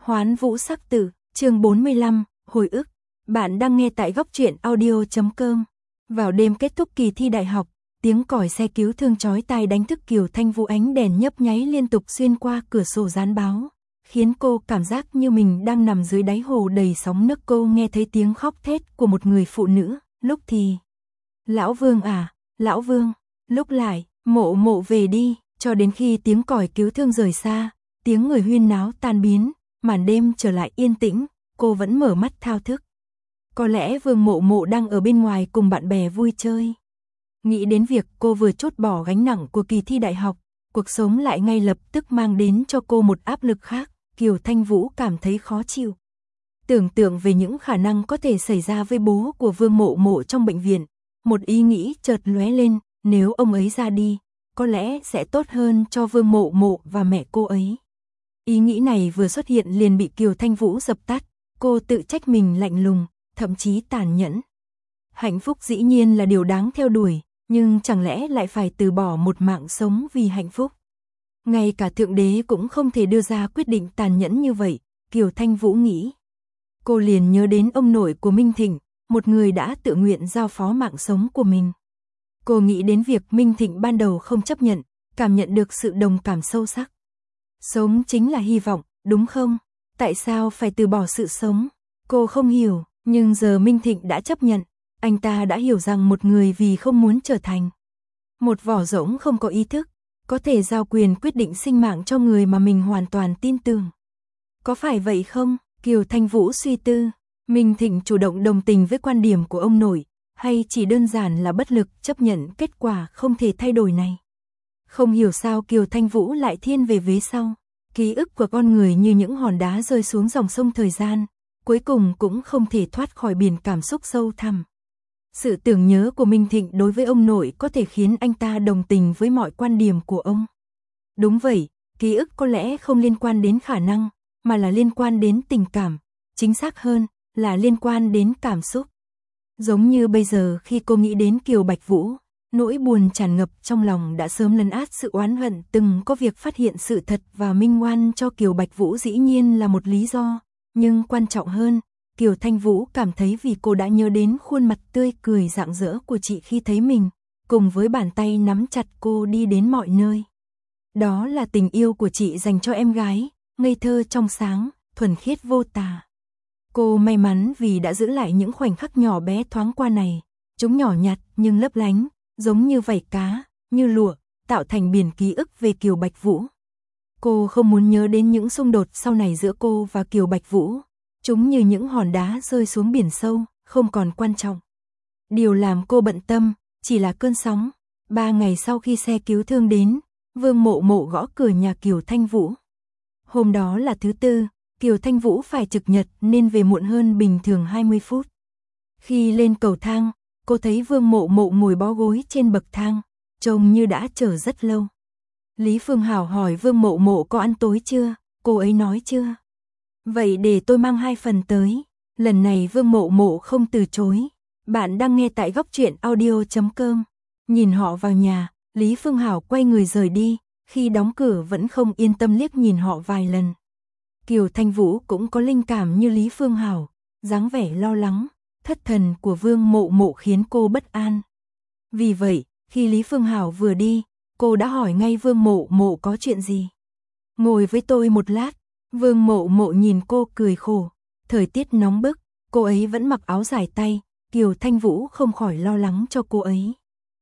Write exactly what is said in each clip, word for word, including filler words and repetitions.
Hoán Vũ Sắc Tử, chương bốn mươi lăm, hồi ức. Bạn đang nghe tại góc truyện audio chấm com. Vào đêm kết thúc kỳ thi đại học, tiếng còi xe cứu thương chói tai đánh thức Kiều Thanh Vũ, ánh đèn nhấp nháy liên tục xuyên qua cửa sổ dán báo, khiến cô cảm giác như mình đang nằm dưới đáy hồ đầy sóng nước. Cô nghe thấy tiếng khóc thét của một người phụ nữ, lúc thì "Lão Vương à, Lão Vương", lúc lại "Mộ Mộ về đi", cho đến khi tiếng còi cứu thương rời xa, tiếng người huyên náo tan biến, màn đêm trở lại yên tĩnh, cô vẫn mở mắt thao thức. Có lẽ Vương Mộ Mộ đang ở bên ngoài cùng bạn bè vui chơi. Nghĩ đến việc cô vừa trút bỏ gánh nặng của kỳ thi đại học, cuộc sống lại ngay lập tức mang đến cho cô một áp lực khác, Kiều Thanh Vũ cảm thấy khó chịu. Tưởng tượng về những khả năng có thể xảy ra với bố của Vương Mộ Mộ trong bệnh viện, một ý nghĩ chợt lóe lên, nếu ông ấy ra đi, có lẽ sẽ tốt hơn cho Vương Mộ Mộ và mẹ cô ấy. Ý nghĩ này vừa xuất hiện liền bị Kiều Thanh Vũ dập tắt, cô tự trách mình lạnh lùng, thậm chí tàn nhẫn. Hạnh phúc dĩ nhiên là điều đáng theo đuổi, nhưng chẳng lẽ lại phải từ bỏ một mạng sống vì hạnh phúc? Ngay cả Thượng Đế cũng không thể đưa ra quyết định tàn nhẫn như vậy, Kiều Thanh Vũ nghĩ. Cô liền nhớ đến ông nội của Minh Thịnh, một người đã tự nguyện giao phó mạng sống của mình. Cô nghĩ đến việc Minh Thịnh ban đầu không chấp nhận, cảm nhận được sự đồng cảm sâu sắc. Sống chính là hy vọng, đúng không? Tại sao phải từ bỏ sự sống? Cô không hiểu, nhưng giờ Minh Thịnh đã chấp nhận. Anh ta đã hiểu rằng một người vì không muốn trở thành một vỏ rỗng không có ý thức, có thể giao quyền quyết định sinh mạng cho người mà mình hoàn toàn tin tưởng. Có phải vậy không? Kiều Thanh Vũ suy tư. Minh Thịnh chủ động đồng tình với quan điểm của ông nội, hay chỉ đơn giản là bất lực chấp nhận kết quả không thể thay đổi này? Không hiểu sao Kiều Thanh Vũ lại thiên về vế sau. Ký ức của con người như những hòn đá rơi xuống dòng sông thời gian, cuối cùng cũng không thể thoát khỏi biển cảm xúc sâu thẳm. Sự tưởng nhớ của Minh Thịnh đối với ông nội có thể khiến anh ta đồng tình với mọi quan điểm của ông. Đúng vậy, ký ức có lẽ không liên quan đến khả năng, mà là liên quan đến tình cảm, chính xác hơn là liên quan đến cảm xúc. Giống như bây giờ khi cô nghĩ đến Kiều Bạch Vũ, nỗi buồn tràn ngập trong lòng đã sớm lấn át sự oán hận. Từng có việc phát hiện sự thật và minh oan cho Kiều Bạch Vũ dĩ nhiên là một lý do, nhưng quan trọng hơn, Kiều Thanh Vũ cảm thấy vì cô đã nhớ đến khuôn mặt tươi cười rạng rỡ của chị khi thấy mình, cùng với bàn tay nắm chặt cô đi đến mọi nơi. Đó là tình yêu của chị dành cho em gái, ngây thơ trong sáng, thuần khiết vô tà. Cô may mắn vì đã giữ lại những khoảnh khắc nhỏ bé thoáng qua này, chúng nhỏ nhặt nhưng lấp lánh, giống như vảy cá, như lụa, tạo thành biển ký ức về Kiều Bạch Vũ. Cô không muốn nhớ đến những xung đột sau này giữa cô và Kiều Bạch Vũ. Chúng như những hòn đá rơi xuống biển sâu, không còn quan trọng. Điều làm cô bận tâm, chỉ là cơn sóng. Ba ngày sau khi xe cứu thương đến, Vương Mộ Mộ gõ cửa nhà Kiều Thanh Vũ. Hôm đó là thứ tư, Kiều Thanh Vũ phải trực nhật nên về muộn hơn bình thường hai mươi phút. Khi lên cầu thang, cô thấy Vương Mộ Mộ ngồi bó gối trên bậc thang, trông như đã chờ rất lâu. Lý Phương Hảo hỏi Vương Mộ Mộ có ăn tối chưa, cô ấy nói chưa. Vậy để tôi mang hai phần tới. Lần này Vương Mộ Mộ không từ chối. Bạn đang nghe tại góc truyện audio chấm com. Nhìn họ vào nhà, Lý Phương Hảo quay người rời đi, khi đóng cửa vẫn không yên tâm liếc nhìn họ vài lần. Kiều Thanh Vũ cũng có linh cảm như Lý Phương Hảo, dáng vẻ lo lắng, thất thần của Vương Mộ Mộ khiến cô bất an. Vì vậy, khi Lý Phương Hảo vừa đi, cô đã hỏi ngay Vương Mộ Mộ có chuyện gì. Ngồi với tôi một lát. Vương Mộ Mộ nhìn cô cười khổ. Thời tiết nóng bức, cô ấy vẫn mặc áo dài tay, Kiều Thanh Vũ không khỏi lo lắng cho cô ấy.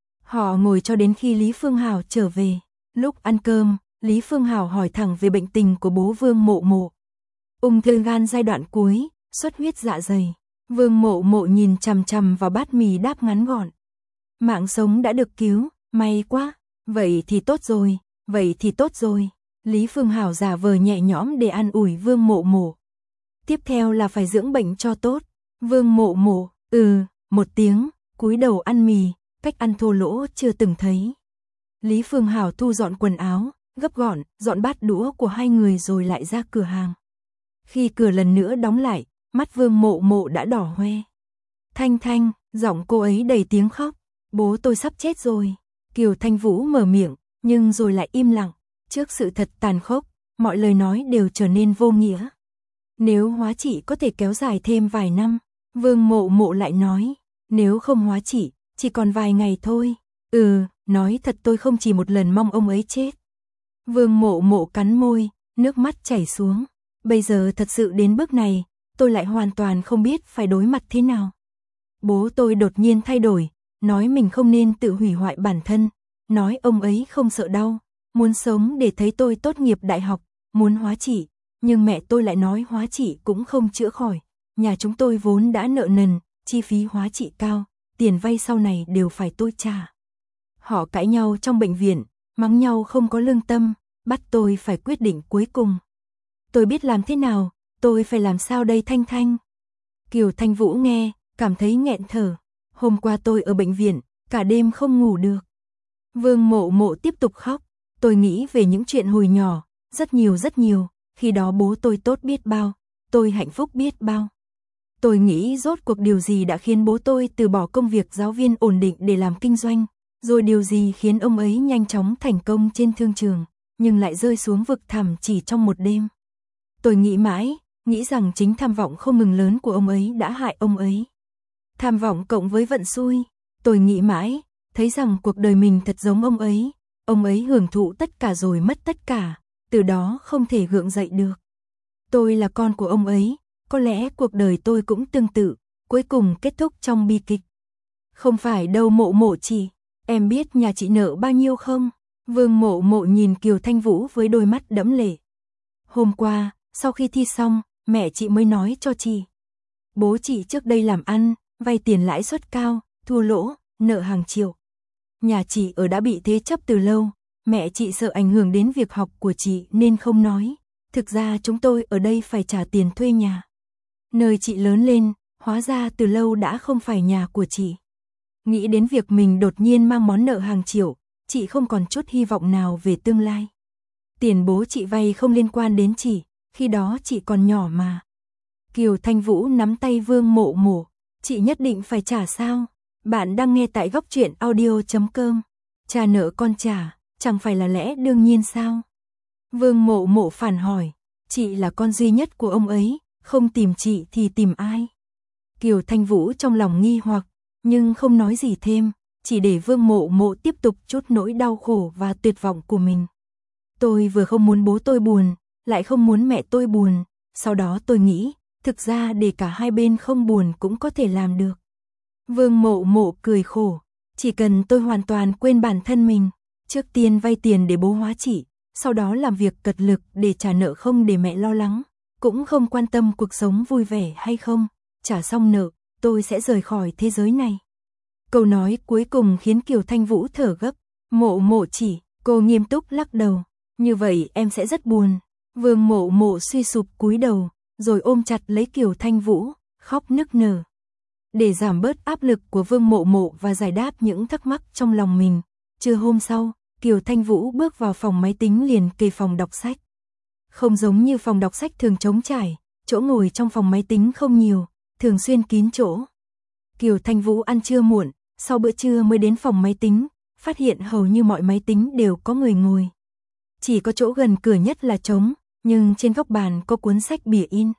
Họ ngồi cho đến khi Lý Phương Hảo trở về. Lúc ăn cơm, Lý Phương Hảo hỏi thẳng về bệnh tình của bố Vương Mộ Mộ. Ung thư gan giai đoạn cuối, xuất huyết dạ dày. Vương Mộ Mộ nhìn chằm chằm vào bát mì đáp ngắn gọn. Mạng sống đã được cứu, may quá. Vậy thì tốt rồi, vậy thì tốt rồi. Lý Phương Hảo giả vờ nhẹ nhõm để an ủi Vương Mộ Mộ. Tiếp theo là phải dưỡng bệnh cho tốt. Vương Mộ Mộ, ừ, một tiếng, cúi đầu ăn mì, cách ăn thô lỗ chưa từng thấy. Lý Phương Hảo thu dọn quần áo, gấp gọn, dọn bát đũa của hai người rồi lại ra cửa hàng. Khi cửa lần nữa đóng lại, mắt Vương Mộ Mộ đã đỏ hoe. Thanh Thanh, giọng cô ấy đầy tiếng khóc. Bố tôi sắp chết rồi. Kiều Thanh Vũ mở miệng, nhưng rồi lại im lặng. Trước sự thật tàn khốc, mọi lời nói đều trở nên vô nghĩa. Nếu hóa trị có thể kéo dài thêm vài năm, Vương Mộ Mộ lại nói, nếu không hóa trị, chỉ còn vài ngày thôi. Ừ, nói thật tôi không chỉ một lần mong ông ấy chết. Vương Mộ Mộ cắn môi, nước mắt chảy xuống. Bây giờ thật sự đến bước này, tôi lại hoàn toàn không biết phải đối mặt thế nào. Bố tôi đột nhiên thay đổi, nói mình không nên tự hủy hoại bản thân, nói ông ấy không sợ đau, muốn sống để thấy tôi tốt nghiệp đại học, muốn hóa trị, nhưng mẹ tôi lại nói hóa trị cũng không chữa khỏi. Nhà chúng tôi vốn đã nợ nần, chi phí hóa trị cao, tiền vay sau này đều phải tôi trả. Họ cãi nhau trong bệnh viện, mắng nhau không có lương tâm, bắt tôi phải quyết định cuối cùng. Tôi biết làm thế nào, tôi phải làm sao đây Thanh Thanh? Kiều Thanh Vũ nghe, cảm thấy nghẹn thở. Hôm qua tôi ở bệnh viện, cả đêm không ngủ được. Vương Mộ Mộ tiếp tục khóc. Tôi nghĩ về những chuyện hồi nhỏ, rất nhiều rất nhiều. Khi đó bố tôi tốt biết bao, tôi hạnh phúc biết bao. Tôi nghĩ rốt cuộc điều gì đã khiến bố tôi từ bỏ công việc giáo viên ổn định để làm kinh doanh, rồi điều gì khiến ông ấy nhanh chóng thành công trên thương trường, nhưng lại rơi xuống vực thẳm chỉ trong một đêm. Tôi nghĩ mãi, nghĩ rằng chính tham vọng không ngừng lớn của ông ấy đã hại ông ấy. Tham vọng cộng với vận xui, tôi nghĩ mãi, thấy rằng cuộc đời mình thật giống ông ấy, ông ấy hưởng thụ tất cả rồi mất tất cả, từ đó không thể gượng dậy được. Tôi là con của ông ấy, có lẽ cuộc đời tôi cũng tương tự, cuối cùng kết thúc trong bi kịch. Không phải đâu Mộ Mộ chị, em biết nhà chị nợ bao nhiêu không? Vương Mộ Mộ nhìn Kiều Thanh Vũ với đôi mắt đẫm lệ. Hôm qua, sau khi thi xong, mẹ chị mới nói cho chị. Bố chị trước đây làm ăn, vay tiền lãi suất cao, thua lỗ, nợ hàng triệu. Nhà chị ở đã bị thế chấp từ lâu, mẹ chị sợ ảnh hưởng đến việc học của chị nên không nói. Thực ra chúng tôi ở đây phải trả tiền thuê nhà. Nơi chị lớn lên, hóa ra từ lâu đã không phải nhà của chị. Nghĩ đến việc mình đột nhiên mang món nợ hàng triệu, chị không còn chút hy vọng nào về tương lai. Tiền bố chị vay không liên quan đến chị, khi đó chị còn nhỏ mà. Kiều Thanh Vũ nắm tay Vương Mộ Mộ, chị nhất định phải trả sao? Bạn đang nghe tại góc truyện audio chấm com. Cha nợ con trả, chẳng phải là lẽ đương nhiên sao? Vương Mộ Mộ phản hỏi, chị là con duy nhất của ông ấy, không tìm chị thì tìm ai? Kiều Thanh Vũ trong lòng nghi hoặc, nhưng không nói gì thêm, chỉ để Vương Mộ Mộ tiếp tục trút nỗi đau khổ và tuyệt vọng của mình. Tôi vừa không muốn bố tôi buồn, lại không muốn mẹ tôi buồn, sau đó tôi nghĩ, thực ra để cả hai bên không buồn cũng có thể làm được. Vương Mộ Mộ cười khổ, chỉ cần tôi hoàn toàn quên bản thân mình, trước tiên vay tiền để bố hóa trị, sau đó làm việc cật lực để trả nợ không để mẹ lo lắng, cũng không quan tâm cuộc sống vui vẻ hay không, trả xong nợ, tôi sẽ rời khỏi thế giới này. Câu nói cuối cùng khiến Kiều Thanh Vũ thở gấp. Mộ Mộ chỉ, cô nghiêm túc lắc đầu, như vậy em sẽ rất buồn. Vương Mộ Mộ suy sụp cúi đầu, rồi ôm chặt lấy Kiều Thanh Vũ, khóc nức nở. Để giảm bớt áp lực của Vương Mộ Mộ và giải đáp những thắc mắc trong lòng mình, trưa hôm sau, Kiều Thanh Vũ bước vào phòng máy tính liền kề phòng đọc sách. Không giống như phòng đọc sách thường trống trải, chỗ ngồi trong phòng máy tính không nhiều, thường xuyên kín chỗ. Kiều Thanh Vũ ăn trưa muộn, sau bữa trưa mới đến phòng máy tính, phát hiện hầu như mọi máy tính đều có người ngồi. Chỉ có chỗ gần cửa nhất là trống, nhưng trên góc bàn có cuốn sách bìa in.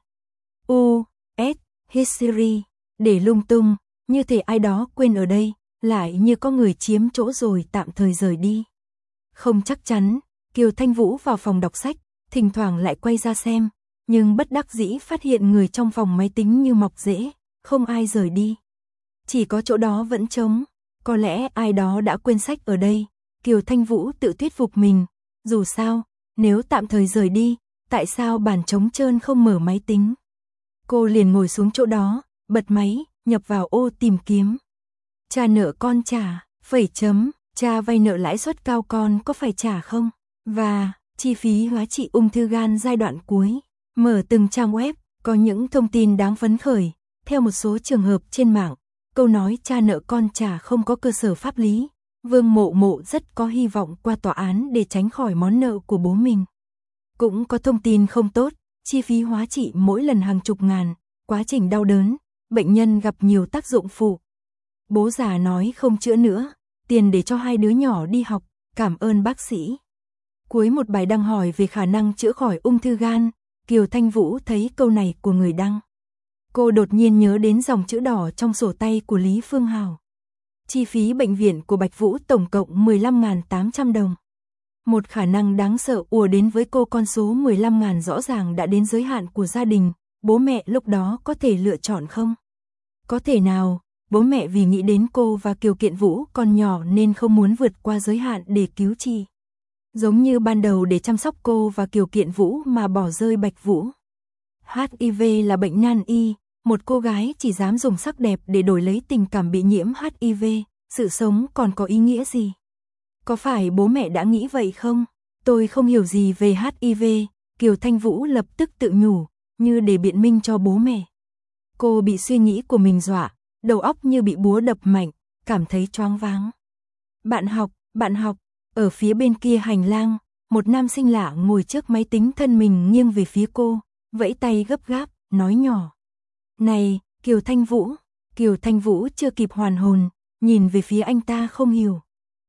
U, S, History, để lung tung, như thể ai đó quên ở đây, lại như có người chiếm chỗ rồi tạm thời rời đi. Không chắc chắn, Kiều Thanh Vũ vào phòng đọc sách, thỉnh thoảng lại quay ra xem, nhưng bất đắc dĩ phát hiện người trong phòng máy tính như mọc rễ, không ai rời đi. Chỉ có chỗ đó vẫn trống, có lẽ ai đó đã quên sách ở đây. Kiều Thanh Vũ tự thuyết phục mình, dù sao, nếu tạm thời rời đi, tại sao bàn trống trơn không mở máy tính? Cô liền ngồi xuống chỗ đó, bật máy, nhập vào ô tìm kiếm. Cha nợ con trả, phẩy chấm, cha vay nợ lãi suất cao con có phải trả không? Và, chi phí hóa trị ung thư gan giai đoạn cuối. Mở từng trang web, có những thông tin đáng phấn khởi. Theo một số trường hợp trên mạng, câu nói cha nợ con trả không có cơ sở pháp lý. Vương Mộ Mộ rất có hy vọng qua tòa án để tránh khỏi món nợ của bố mình. Cũng có thông tin không tốt, chi phí hóa trị mỗi lần hàng chục ngàn, quá trình đau đớn, bệnh nhân gặp nhiều tác dụng phụ. Bố già nói không chữa nữa, tiền để cho hai đứa nhỏ đi học, cảm ơn bác sĩ. Cuối một bài đăng hỏi về khả năng chữa khỏi ung thư gan, Kiều Thanh Vũ thấy câu này của người đăng. Cô đột nhiên nhớ đến dòng chữ đỏ trong sổ tay của Lý Phương Hào. Chi phí bệnh viện của Bạch Vũ tổng cộng mười lăm nghìn tám trăm đồng. Một khả năng đáng sợ ùa đến với cô, con số mười lăm nghìn rõ ràng đã đến giới hạn của gia đình, bố mẹ lúc đó có thể lựa chọn không? Có thể nào, bố mẹ vì nghĩ đến cô và Kiều Kiện Vũ còn nhỏ nên không muốn vượt qua giới hạn để cứu Chi. Giống như ban đầu để chăm sóc cô và Kiều Kiện Vũ mà bỏ rơi Bạch Vũ. hát i vê là bệnh nan y, một cô gái chỉ dám dùng sắc đẹp để đổi lấy tình cảm bị nhiễm hát i vê, sự sống còn có ý nghĩa gì? Có phải bố mẹ đã nghĩ vậy không? Tôi không hiểu gì về hát i vê, Kiều Thanh Vũ lập tức tự nhủ, như để biện minh cho bố mẹ. Cô bị suy nghĩ của mình dọa, đầu óc như bị búa đập mạnh, cảm thấy choáng váng. Bạn học, bạn học, ở phía bên kia hành lang, một nam sinh lạ ngồi trước máy tính, thân mình nghiêng về phía cô, vẫy tay gấp gáp, nói nhỏ. Này, Kiều Thanh Vũ. Kiều Thanh Vũ chưa kịp hoàn hồn, nhìn về phía anh ta không hiểu.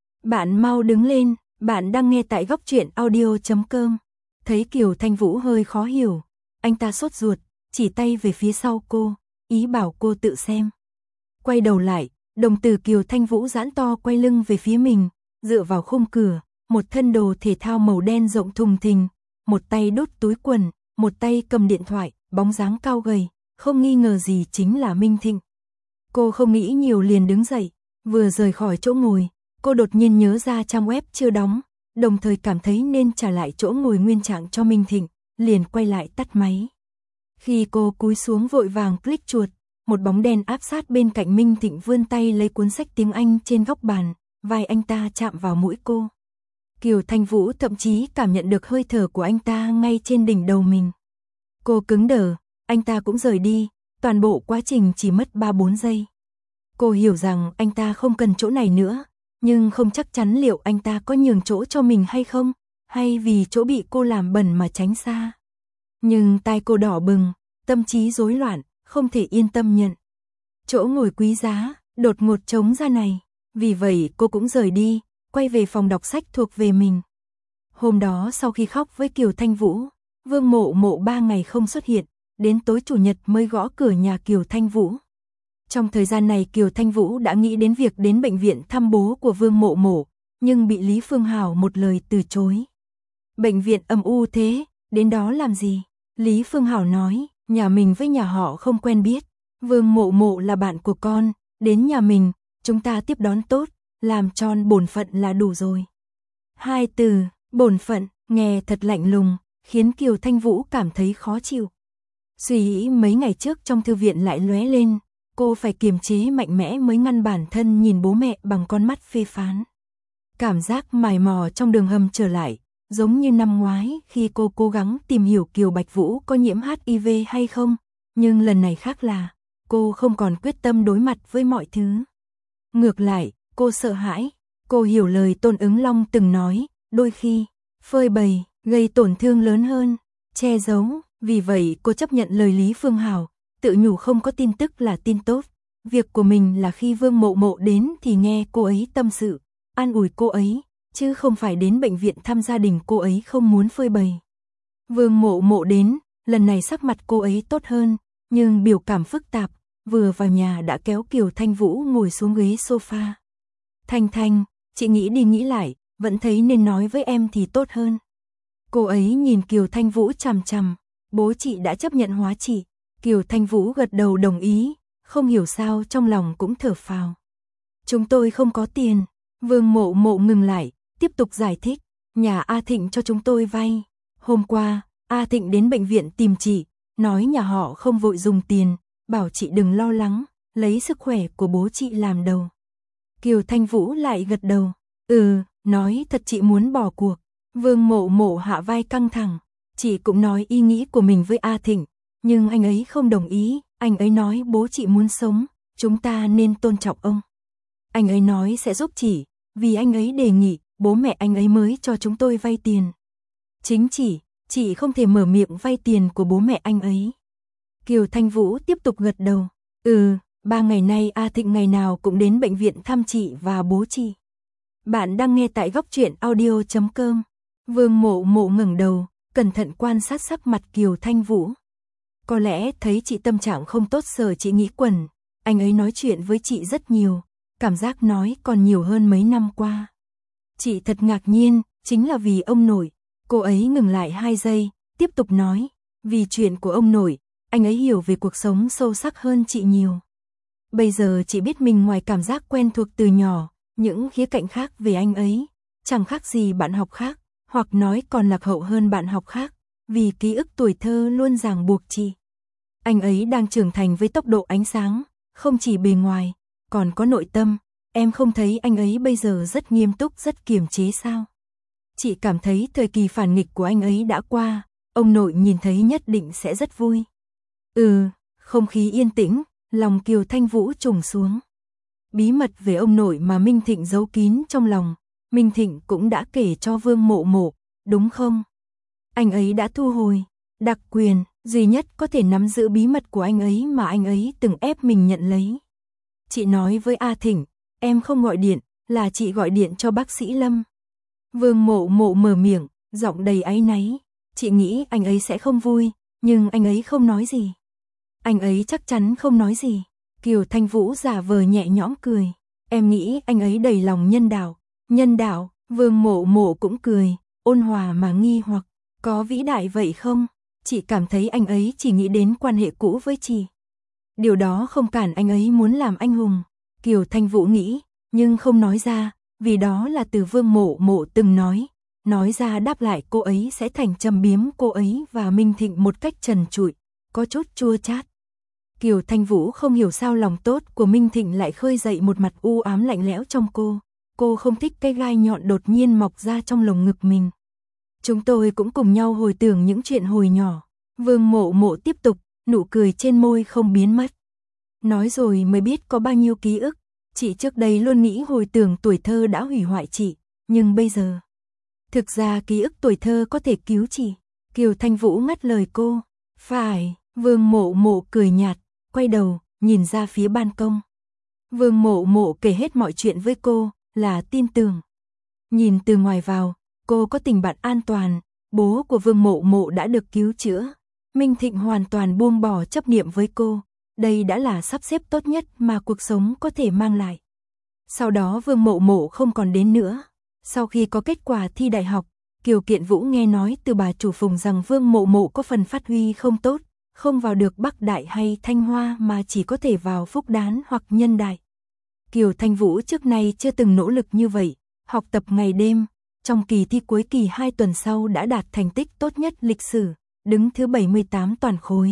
Bạn mau đứng lên, bạn đang nghe tại góc truyện audio chấm com. Thấy Kiều Thanh Vũ hơi khó hiểu, anh ta sốt ruột, chỉ tay về phía sau cô, ý bảo cô tự xem. Quay đầu lại, đồng tử Kiều Thanh Vũ giãn to, quay lưng về phía mình, dựa vào khung cửa, một thân đồ thể thao màu đen rộng thùng thình, một tay đút túi quần, một tay cầm điện thoại, bóng dáng cao gầy, không nghi ngờ gì chính là Minh Thịnh. Cô không nghĩ nhiều liền đứng dậy, vừa rời khỏi chỗ ngồi, cô đột nhiên nhớ ra trang web chưa đóng, đồng thời cảm thấy nên trả lại chỗ ngồi nguyên trạng cho Minh Thịnh, liền quay lại tắt máy. Khi cô cúi xuống vội vàng click chuột, một bóng đen áp sát bên cạnh Minh Thịnh, vươn tay lấy cuốn sách tiếng Anh trên góc bàn, vai anh ta chạm vào mũi cô. Kiều Thanh Vũ thậm chí cảm nhận được hơi thở của anh ta ngay trên đỉnh đầu mình. Cô cứng đờ, anh ta cũng rời đi, toàn bộ quá trình chỉ mất ba bốn giây. Cô hiểu rằng anh ta không cần chỗ này nữa, nhưng không chắc chắn liệu anh ta có nhường chỗ cho mình hay không, hay vì chỗ bị cô làm bẩn mà tránh xa. Nhưng tai cô đỏ bừng, tâm trí rối loạn, không thể yên tâm nhận. Chỗ ngồi quý giá, đột ngột trống ra này, vì vậy cô cũng rời đi, quay về phòng đọc sách thuộc về mình. Hôm đó sau khi khóc với Kiều Thanh Vũ, Vương Mộ Mộ ba ngày không xuất hiện, đến tối chủ nhật mới gõ cửa nhà Kiều Thanh Vũ. Trong thời gian này Kiều Thanh Vũ đã nghĩ đến việc đến bệnh viện thăm bố của Vương Mộ Mộ, nhưng bị Lý Phương Hào một lời từ chối. Bệnh viện âm u thế, đến đó làm gì? Lý Phương Hào nói, nhà mình với nhà họ không quen biết, Vương Mộ Mộ là bạn của con, đến nhà mình, chúng ta tiếp đón tốt, làm tròn bổn phận là đủ rồi. Hai từ, bổn phận, nghe thật lạnh lùng, khiến Kiều Thanh Vũ cảm thấy khó chịu. Suy nghĩ mấy ngày trước trong thư viện lại lóe lên, cô phải kiềm chế mạnh mẽ mới ngăn bản thân nhìn bố mẹ bằng con mắt phê phán. Cảm giác mài mò trong đường hầm trở lại, giống như năm ngoái khi cô cố gắng tìm hiểu Kiều Bạch Vũ có nhiễm hát i vê hay không, nhưng lần này khác là, cô không còn quyết tâm đối mặt với mọi thứ. Ngược lại, cô sợ hãi, cô hiểu lời Tôn Ứng Long từng nói, đôi khi, phơi bày, gây tổn thương lớn hơn, che giấu, vì vậy cô chấp nhận lời Lý Phương Hào, tự nhủ không có tin tức là tin tốt, việc của mình là khi Vương Mộ Mộ đến thì nghe cô ấy tâm sự, an ủi cô ấy, chứ không phải đến bệnh viện thăm gia đình cô ấy không muốn phơi bày. Vương Mộ Mộ đến, lần này sắc mặt cô ấy tốt hơn, nhưng biểu cảm phức tạp, vừa vào nhà đã kéo Kiều Thanh Vũ ngồi xuống ghế sofa. Thanh Thanh, chị nghĩ đi nghĩ lại, vẫn thấy nên nói với em thì tốt hơn. Cô ấy nhìn Kiều Thanh Vũ chằm chằm, bố chị đã chấp nhận hóa chị. Kiều Thanh Vũ gật đầu đồng ý, không hiểu sao trong lòng cũng thở phào. Chúng tôi không có tiền. Vương Mộ Mộ ngừng lại, tiếp tục giải thích, nhà A Thịnh cho chúng tôi vay. Hôm qua, A Thịnh đến bệnh viện tìm chị, nói nhà họ không vội dùng tiền, bảo chị đừng lo lắng, lấy sức khỏe của bố chị làm đầu. Kiều Thanh Vũ lại gật đầu, ừ, nói thật chị muốn bỏ cuộc. Vương Mộ Mộ hạ vai căng thẳng, chị cũng nói ý nghĩ của mình với A Thịnh, nhưng anh ấy không đồng ý, anh ấy nói bố chị muốn sống, chúng ta nên tôn trọng ông. Anh ấy nói sẽ giúp chị, vì anh ấy đề nghị, bố mẹ anh ấy mới cho chúng tôi vay tiền. Chính chị, chị không thể mở miệng vay tiền của bố mẹ anh ấy. Kiều Thanh Vũ tiếp tục gật đầu, ừ, ba ngày nay A Thịnh ngày nào cũng đến bệnh viện thăm chị và bố chị. Bạn đang nghe tại góc truyện audio chấm com. Vương Mộ Mộ ngẩng đầu, cẩn cẩn thận quan sát sắc mặt Kiều Thanh Vũ. Có lẽ thấy chị tâm trạng không tốt sợ chị nghĩ quẩn, anh ấy nói chuyện với chị rất nhiều, cảm giác nói còn nhiều hơn mấy năm qua. Chị thật ngạc nhiên, chính là vì ông nội. Cô ấy ngừng lại hai giây, tiếp tục nói, vì chuyện của ông nội, anh ấy hiểu về cuộc sống sâu sắc hơn chị nhiều. Bây giờ chị biết mình ngoài cảm giác quen thuộc từ nhỏ, những khía cạnh khác về anh ấy, chẳng khác gì bạn học khác, hoặc nói còn lạc hậu hơn bạn học khác, vì ký ức tuổi thơ luôn ràng buộc chị. Anh ấy đang trưởng thành với tốc độ ánh sáng, không chỉ bề ngoài, còn có nội tâm. Em không thấy anh ấy bây giờ rất nghiêm túc, rất kiềm chế sao? Chị cảm thấy thời kỳ phản nghịch của anh ấy đã qua, ông nội nhìn thấy nhất định sẽ rất vui. Ừ, không khí yên tĩnh, lòng Kiều Thanh Vũ trùng xuống. Bí mật về ông nội mà Minh Thịnh giấu kín trong lòng, Minh Thịnh cũng đã kể cho Vương Mộ Mộ, đúng không? Anh ấy đã thu hồi đặc quyền duy nhất có thể nắm giữ bí mật của anh ấy mà anh ấy từng ép mình nhận lấy. Chị nói với A Thịnh, em không gọi điện, là chị gọi điện cho bác sĩ Lâm. Vương Mộ Mộ mở miệng, giọng đầy áy náy. Chị nghĩ anh ấy sẽ không vui, nhưng anh ấy không nói gì. Anh ấy chắc chắn không nói gì. Kiều Thanh Vũ giả vờ nhẹ nhõm cười. Em nghĩ anh ấy đầy lòng nhân đạo. Nhân đạo, Vương Mộ Mộ cũng cười, ôn hòa mà nghi hoặc. Có vĩ đại vậy không? Chị cảm thấy anh ấy chỉ nghĩ đến quan hệ cũ với chị. Điều đó không cản anh ấy muốn làm anh hùng. Kiều Thanh Vũ nghĩ, nhưng không nói ra, vì đó là từ Vương Mộ Mộ từng nói. Nói ra đáp lại cô ấy sẽ thành châm biếm cô ấy và Minh Thịnh một cách trần trụi, có chút chua chát. Kiều Thanh Vũ không hiểu sao lòng tốt của Minh Thịnh lại khơi dậy một mặt u ám lạnh lẽo trong cô. Cô không thích cái gai nhọn đột nhiên mọc ra trong lồng ngực mình. Chúng tôi cũng cùng nhau hồi tưởng những chuyện hồi nhỏ. Vương Mộ Mộ tiếp tục, nụ cười trên môi không biến mất. Nói rồi mới biết có bao nhiêu ký ức. Chị trước đây luôn nghĩ hồi tưởng tuổi thơ đã hủy hoại chị, nhưng bây giờ... Thực ra ký ức tuổi thơ có thể cứu chị. Kiều Thanh Vũ ngắt lời cô. Phải, Vương Mộ Mộ cười nhạt, quay đầu, nhìn ra phía ban công. Vương Mộ Mộ kể hết mọi chuyện với cô, là tin tưởng. Nhìn từ ngoài vào, cô có tình bạn an toàn, bố của Vương Mộ Mộ đã được cứu chữa. Minh Thịnh hoàn toàn buông bỏ chấp niệm với cô. Đây đã là sắp xếp tốt nhất mà cuộc sống có thể mang lại. Sau đó Vương Mộ Mộ không còn đến nữa. Sau khi có kết quả thi đại học, Kiều Kiện Vũ nghe nói từ bà chủ Phùng rằng Vương Mộ Mộ có phần phát huy không tốt, không vào được Bắc Đại hay Thanh Hoa mà chỉ có thể vào Phúc Đán hoặc Nhân Đại. Kiều Thanh Vũ trước nay chưa từng nỗ lực như vậy, học tập ngày đêm, trong kỳ thi cuối kỳ hai tuần sau đã đạt thành tích tốt nhất lịch sử, đứng thứ bảy mươi tám toàn khối.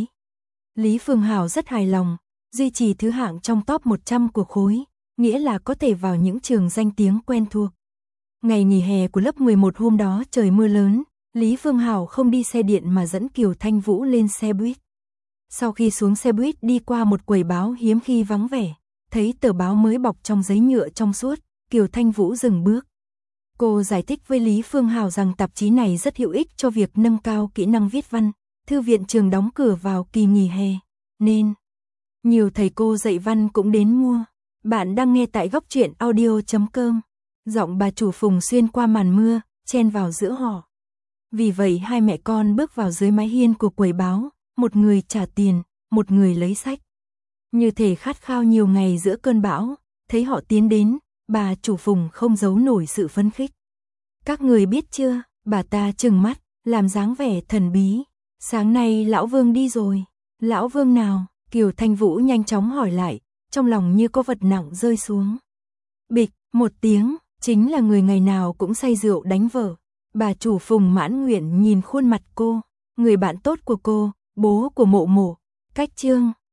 Lý Phương Hảo rất hài lòng, duy trì thứ hạng trong top một trăm của khối, nghĩa là có thể vào những trường danh tiếng quen thuộc. Ngày nghỉ hè của lớp mười một hôm đó trời mưa lớn, Lý Phương Hảo không đi xe điện mà dẫn Kiều Thanh Vũ lên xe buýt. Sau khi xuống xe buýt đi qua một quầy báo hiếm khi vắng vẻ, thấy tờ báo mới bọc trong giấy nhựa trong suốt, Kiều Thanh Vũ dừng bước. Cô giải thích với Lý Phương Hảo rằng tạp chí này rất hữu ích cho việc nâng cao kỹ năng viết văn. Thư viện trường đóng cửa vào kỳ nghỉ hè, nên nhiều thầy cô dạy văn cũng đến mua. Bạn đang nghe tại góc truyện audio chấm com. Giọng bà chủ Phùng xuyên qua màn mưa, chen vào giữa họ. Vì vậy hai mẹ con bước vào dưới mái hiên của quầy báo, một người trả tiền, một người lấy sách. Như thể khát khao nhiều ngày giữa cơn bão, thấy họ tiến đến, bà chủ Phùng không giấu nổi sự phấn khích. Các người biết chưa, bà ta trừng mắt, làm dáng vẻ thần bí. Sáng nay lão Vương đi rồi. Lão Vương nào? Kiều Thanh Vũ nhanh chóng hỏi lại, trong lòng như có vật nặng rơi xuống. Bịch, một tiếng, chính là người ngày nào cũng say rượu đánh vợ. Bà chủ Phùng mãn nguyện nhìn khuôn mặt cô, người bạn tốt của cô, bố của Mộ Mộ, Cách Trương.